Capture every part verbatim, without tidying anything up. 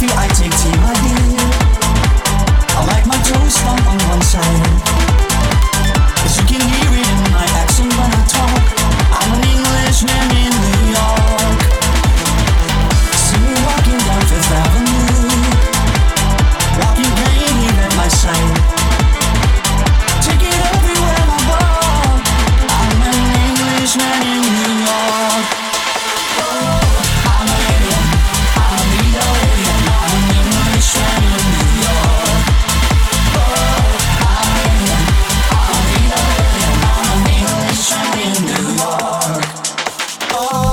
coffee, I take tea, my dear. I like my toast on, on one side. Cause you can hear it in my accent when I talk. I'm an Englishman in New York. See me walking down Fifth Avenue, walking plain here at my side. Take it everywhere I go. I'm an Englishman in New York. Oh, I'm an alien, I'm an alien, I'm an Englishman in New York. Oh, I'm an alien, I'm an alien, I'm an Englishman in New York. Oh.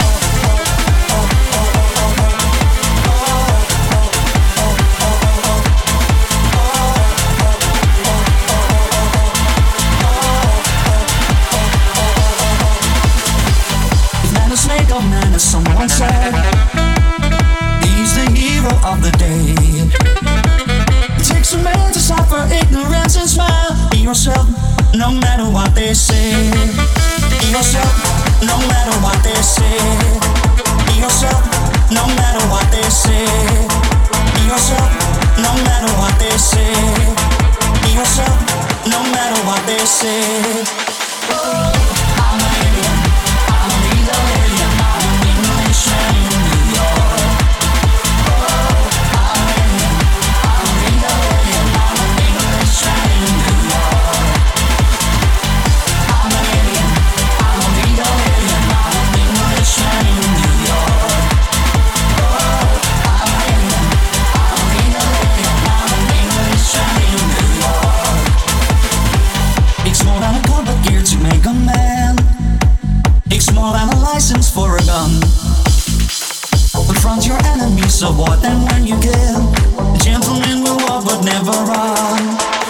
Snake of man, as someone said, he's the hero of the day. It takes a man to suffer ignorance and smile. Be yourself, no matter what they say. Be yourself, no matter what they say. Be yourself, no matter what they say. Be yourself, no matter what they say. Be yourself, no matter what they say. Oh, I'm an alien, I'm an alien, I'm an Englishman in New York. Oh, I'm an alien, I'm an alien, I'm an Englishman in New York. I'm an alien, I'm an alien, I'm an Englishman in New York. Oh, I'm an alien, I'm an alien, I'm an Englishman in New York. It's more than a combat gear to make a man. It's more than a license for a gun. Confront your enemies, so what then when you kill? A gentleman will walk but never run.